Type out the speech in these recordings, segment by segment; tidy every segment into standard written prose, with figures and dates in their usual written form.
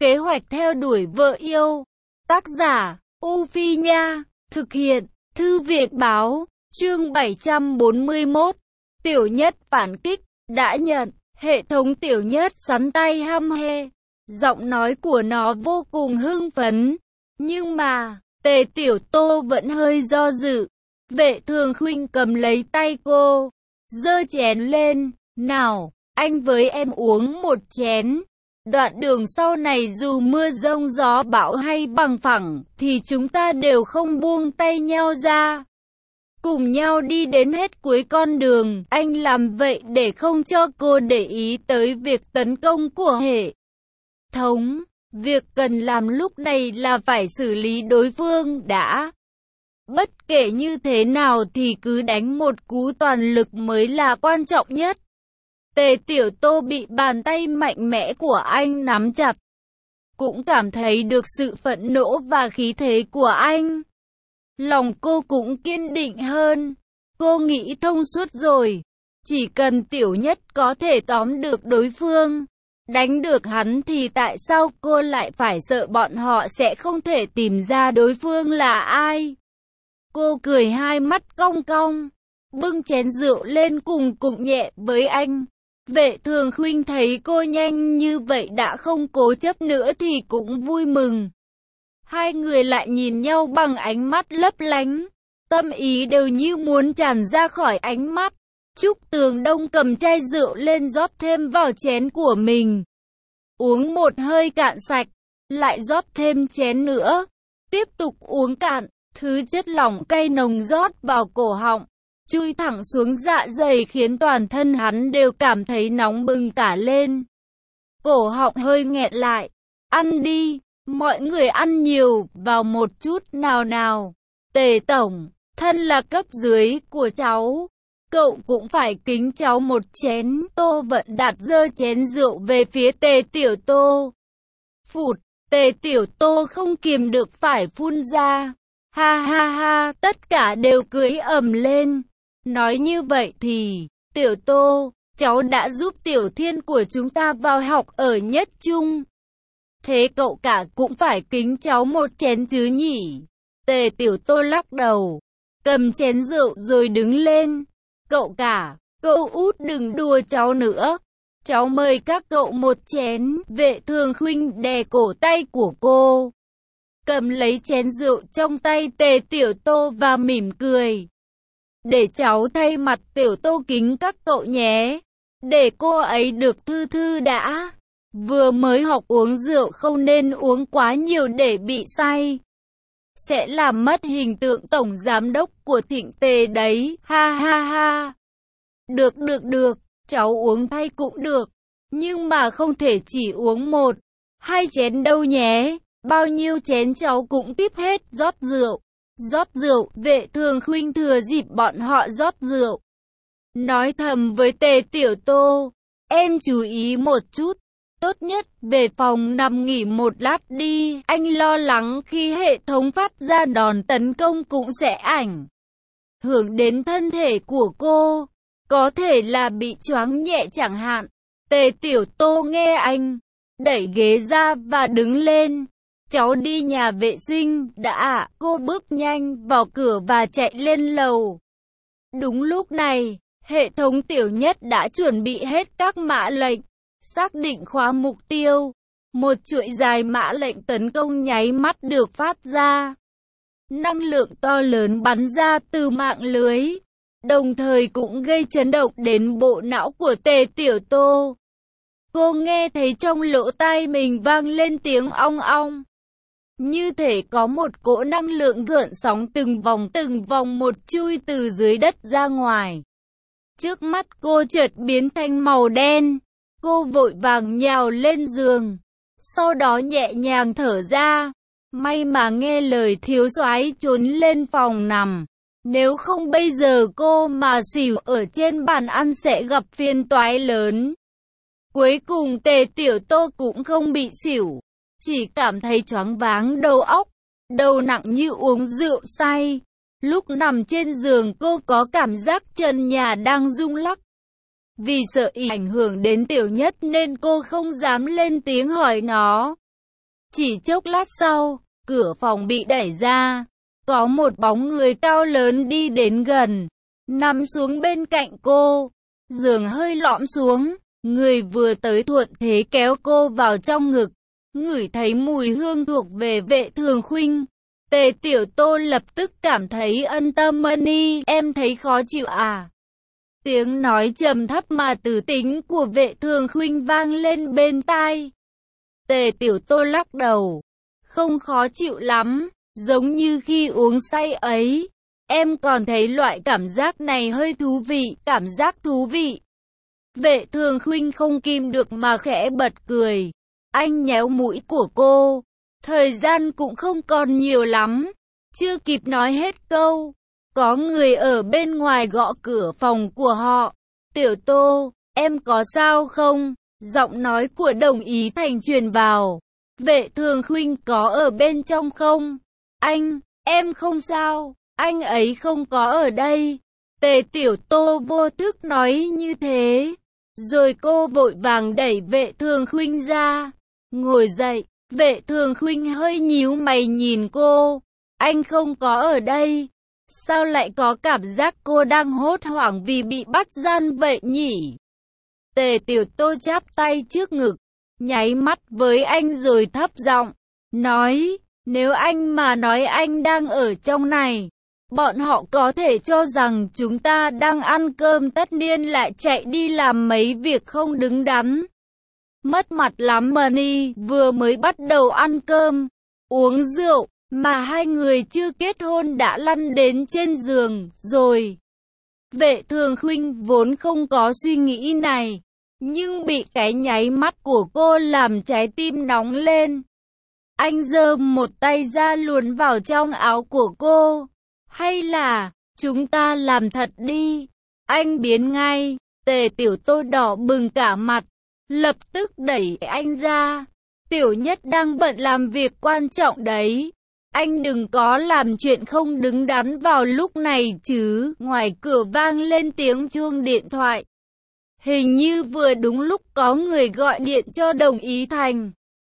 Kế hoạch theo đuổi vợ yêu. Tác giả, U Phi Nha. Thực hiện, Thư viện Báo. Chương 741. Tiểu Nhất phản kích. Đã nhận. Hệ thống Tiểu Nhất sắn tay hăm he. Giọng nói của nó vô cùng hưng phấn. Nhưng mà, Tề Tiểu Tô vẫn hơi do dự. Vệ Thường Khuynh cầm lấy tay cô, giơ chén lên. Nào, anh với em uống một chén. Đoạn đường sau này dù mưa giông gió bão hay bằng phẳng, thì chúng ta đều không buông tay nhau ra. Cùng nhau đi đến hết cuối con đường. Anh làm vậy để không cho cô để ý tới việc tấn công của hệ thống. Việc cần làm lúc này là phải xử lý đối phương đã. Bất kể như thế nào thì cứ đánh một cú toàn lực mới là quan trọng nhất. Tề Tiểu Tô bị bàn tay mạnh mẽ của anh nắm chặt. Cũng cảm thấy được sự phẫn nộ và khí thế của anh. Lòng cô cũng kiên định hơn. Cô nghĩ thông suốt rồi. Chỉ cần Tiểu Nhất có thể tóm được đối phương, đánh được hắn thì tại sao cô lại phải sợ bọn họ sẽ không thể tìm ra đối phương là ai? Cô cười hai mắt cong cong, bưng chén rượu lên cùng cụng nhẹ với anh. Vệ Thường Khuynh thấy cô nhanh như vậy đã không cố chấp nữa thì cũng vui mừng. Hai người lại nhìn nhau bằng ánh mắt lấp lánh, tâm ý đều như muốn tràn ra khỏi ánh mắt. Trúc Tường Đông cầm chai rượu lên rót thêm vào chén của mình. Uống một hơi cạn sạch, lại rót thêm chén nữa. Tiếp tục uống cạn, thứ chất lỏng cay nồng rót vào cổ họng, chui thẳng xuống dạ dày khiến toàn thân hắn đều cảm thấy nóng bừng cả lên. Cổ họng hơi nghẹt lại. Ăn đi, mọi người ăn nhiều vào một chút nào nào. Tề Tổng, thân là cấp dưới của cháu, cậu cũng phải kính cháu một chén. Tô Vận Đạt giơ chén rượu về phía Tề Tiểu Tô. Phụt, Tề Tiểu Tô không kìm được phải phun ra. Ha ha ha, tất cả đều cười ầm lên. Nói như vậy thì, Tiểu Tô, cháu đã giúp Tiểu Thiên của chúng ta vào học ở nhất trung. Thế cậu cả cũng phải kính cháu một chén chứ nhỉ? Tề Tiểu Tô lắc đầu, cầm chén rượu rồi đứng lên. Cậu cả, cậu út đừng đùa cháu nữa. Cháu mời các cậu một chén. Vệ Thường Khuynh đè cổ tay của cô, cầm lấy chén rượu trong tay Tề Tiểu Tô và mỉm cười. Để cháu thay mặt Tiểu Tô kính các cậu nhé. Để cô ấy được thư thư đã. Vừa mới học uống rượu không nên uống quá nhiều để bị say. Sẽ làm mất hình tượng tổng giám đốc của Thịnh Tề đấy. Ha ha ha. Được, cháu uống thay cũng được. Nhưng mà không thể chỉ uống một, hai chén đâu nhé. Bao nhiêu chén cháu cũng tiếp hết. Rót rượu. Vệ Thường Khuynh thừa dịp bọn họ rót rượu, nói thầm với Tề Tiểu Tô. Em chú ý một chút. Tốt nhất về phòng nằm nghỉ một lát đi. Anh lo lắng khi hệ thống phát ra đòn tấn công cũng sẽ ảnh hưởng đến thân thể của cô. Có thể là bị choáng nhẹ chẳng hạn. Tề Tiểu Tô nghe anh, đẩy ghế ra và đứng lên. Cháu đi nhà vệ sinh đã ạ. Cô bước nhanh vào cửa và chạy lên lầu. Đúng lúc này, hệ thống Tiểu Nhất đã chuẩn bị hết các mã lệnh. Xác định khóa mục tiêu. Một chuỗi dài mã lệnh tấn công nháy mắt được phát ra. Năng lượng to lớn bắn ra từ mạng lưới, đồng thời cũng gây chấn động đến bộ não của Tề Tiểu Tô. Cô nghe thấy trong lỗ tai mình vang lên tiếng ong ong. Như thể có một cỗ năng lượng gợn sóng từng vòng một chui từ dưới đất ra ngoài. Trước mắt cô chợt biến thành màu đen. Cô vội vàng nhào lên giường, sau đó nhẹ nhàng thở ra. May mà nghe lời thiếu soái trốn lên phòng nằm. Nếu không bây giờ cô mà xỉu ở trên bàn ăn sẽ gặp phiền toái lớn. Cuối cùng Tề Tiểu Tô cũng không bị xỉu, chỉ cảm thấy choáng váng đầu óc, đầu nặng như uống rượu say. Lúc nằm trên giường cô có cảm giác chân nhà đang rung lắc. Vì sợ ảnh hưởng đến Tiểu Nhất nên cô không dám lên tiếng hỏi nó. Chỉ chốc lát sau, cửa phòng bị đẩy ra. Có một bóng người cao lớn đi đến gần, nằm xuống bên cạnh cô. Giường hơi lõm xuống, người vừa tới thuận thế kéo cô vào trong ngực. Ngửi thấy mùi hương thuộc về Vệ Thường Khuynh. Tề Tiểu Tô lập tức cảm thấy ân tâm. Ân, em thấy khó chịu à? Tiếng nói trầm thấp mà từ tính của Vệ Thường Khuynh vang lên bên tai. Tề Tiểu Tô lắc đầu. Không khó chịu lắm, giống như khi uống say ấy. Em còn thấy loại cảm giác này hơi thú vị, cảm giác thú vị. Vệ Thường Khuynh không kìm được mà khẽ bật cười. Anh nhéo mũi của cô. Thời gian cũng không còn nhiều lắm. Chưa kịp nói hết câu, có người ở bên ngoài gõ cửa phòng của họ. Tiểu Tô, em có sao không? Giọng nói của Đồng Ý Thành truyền vào. Vệ Thường Khuynh có ở bên trong không? Em không sao, anh ấy không có ở đây. Tề Tiểu Tô vô thức nói như thế. Rồi cô vội vàng đẩy Vệ Thường Khuynh ra. Ngồi dậy, Vệ Thường Khuynh hơi nhíu mày nhìn cô. Anh không có ở đây. Sao lại có cảm giác cô đang hốt hoảng vì bị bắt gian vậy nhỉ? Tề Tiểu Tô chắp tay trước ngực, nháy mắt với anh rồi thấp giọng nói, nếu anh mà nói anh đang ở trong này, bọn họ có thể cho rằng chúng ta đang ăn cơm, tất nhiên lại chạy đi làm mấy việc không đứng đắn. Mất mặt lắm. Money vừa mới bắt đầu ăn cơm, uống rượu, mà hai người chưa kết hôn đã lăn đến trên giường rồi. Vệ Thường Khuynh vốn không có suy nghĩ này, nhưng bị cái nháy mắt của cô làm trái tim nóng lên. Anh giơ một tay ra luồn vào trong áo của cô. Hay là, chúng ta làm thật đi. Anh biến ngay. Tề Tiểu Tô đỏ bừng cả mặt, lập tức đẩy anh ra. Tiểu Nhất đang bận làm việc quan trọng đấy. Anh đừng có làm chuyện không đứng đắn vào lúc này chứ. Ngoài cửa vang lên tiếng chuông điện thoại. Hình như vừa đúng lúc có người gọi điện cho Đồng Ý Thành.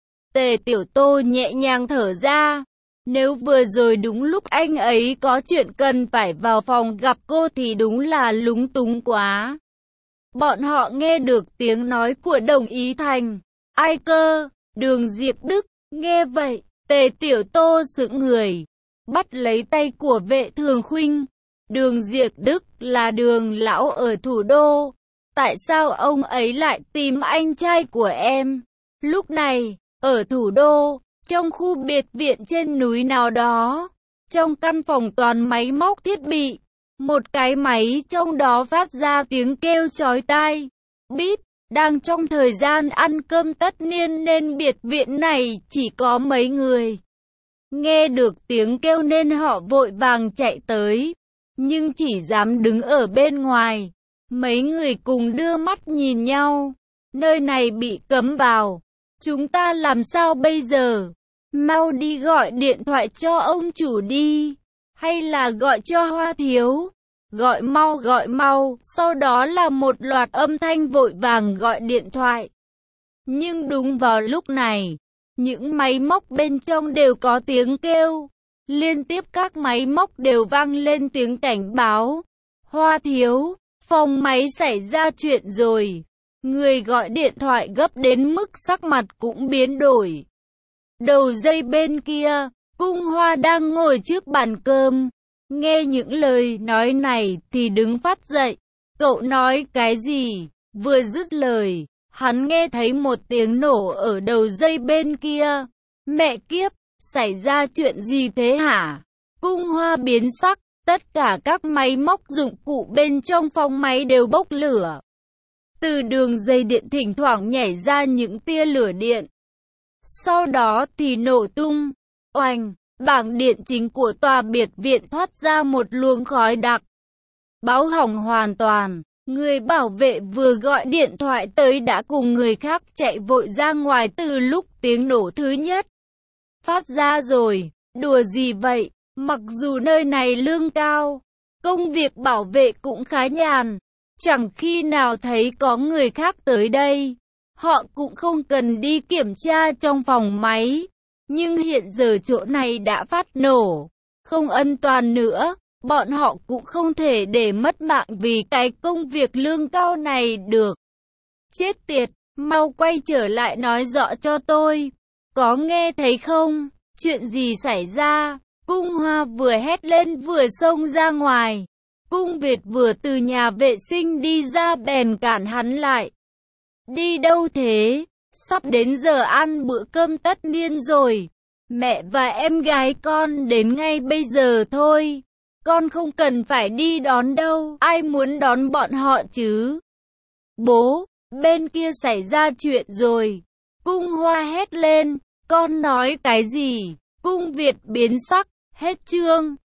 Tề Tiểu Tô nhẹ nhàng thở ra. Nếu vừa rồi đúng lúc anh ấy có chuyện cần phải vào phòng gặp cô thì đúng là lúng túng quá. Bọn họ nghe được tiếng nói của Đồng Ý Thành. Ai cơ? Đường Diệp Đức. Nghe vậy, Tề Tiểu Tô sững người, bắt lấy tay của Vệ Thường Khuynh. Đường Diệp Đức là Đường lão ở thủ đô. Tại sao ông ấy lại tìm anh trai của em? Lúc này, ở thủ đô, trong khu biệt viện trên núi nào đó, trong căn phòng toàn máy móc thiết bị, một cái máy trong đó phát ra tiếng kêu chói tai. Bíp, đang trong thời gian ăn cơm tất niên nên biệt viện này chỉ có mấy người. Nghe được tiếng kêu nên họ vội vàng chạy tới, nhưng chỉ dám đứng ở bên ngoài. Mấy người cùng đưa mắt nhìn nhau. Nơi này bị cấm vào. Chúng ta làm sao bây giờ? Mau đi gọi điện thoại cho ông chủ đi. Hay là gọi cho Hoa Thiếu? Gọi mau. Sau đó là một loạt âm thanh vội vàng gọi điện thoại. Nhưng đúng vào lúc này, những máy móc bên trong đều có tiếng kêu. Liên tiếp các máy móc đều vang lên tiếng cảnh báo. Hoa Thiếu, phòng máy xảy ra chuyện rồi. Người gọi điện thoại gấp đến mức sắc mặt cũng biến đổi. Đầu dây bên kia, Cung Hoa đang ngồi trước bàn cơm. Nghe những lời nói này thì đứng phát dậy. Cậu nói cái gì? Vừa dứt lời, hắn nghe thấy một tiếng nổ ở đầu dây bên kia. Mẹ kiếp, xảy ra chuyện gì thế hả? Cung Hoa biến sắc, tất cả các máy móc dụng cụ bên trong phòng máy đều bốc lửa. Từ đường dây điện thỉnh thoảng nhảy ra những tia lửa điện. Sau đó thì nổ tung. Oanh, bảng điện chính của tòa biệt viện thoát ra một luồng khói đặc. Báo hỏng hoàn toàn. Người bảo vệ vừa gọi điện thoại tới đã cùng người khác chạy vội ra ngoài từ lúc tiếng nổ thứ nhất phát ra rồi. Đùa gì vậy? Mặc dù nơi này lương cao, công việc bảo vệ cũng khá nhàn. Chẳng khi nào thấy có người khác tới đây. Họ cũng không cần đi kiểm tra trong phòng máy. Nhưng hiện giờ chỗ này đã phát nổ, không an toàn nữa. Bọn họ cũng không thể để mất mạng vì cái công việc lương cao này được. Chết tiệt, mau quay trở lại nói rõ cho tôi. Có nghe thấy không? Chuyện gì xảy ra? Cung Hoa vừa hét lên vừa xông ra ngoài. Cung Việt vừa từ nhà vệ sinh đi ra bèn cản hắn lại. Đi đâu thế? Sắp đến giờ ăn bữa cơm tất niên rồi. Mẹ và em gái con đến ngay bây giờ thôi. Con không cần phải đi đón đâu. Ai muốn đón bọn họ chứ? Bố, bên kia xảy ra chuyện rồi. Cung Hoa hét lên. Con nói cái gì? Cung Việt biến sắc. Hết chương.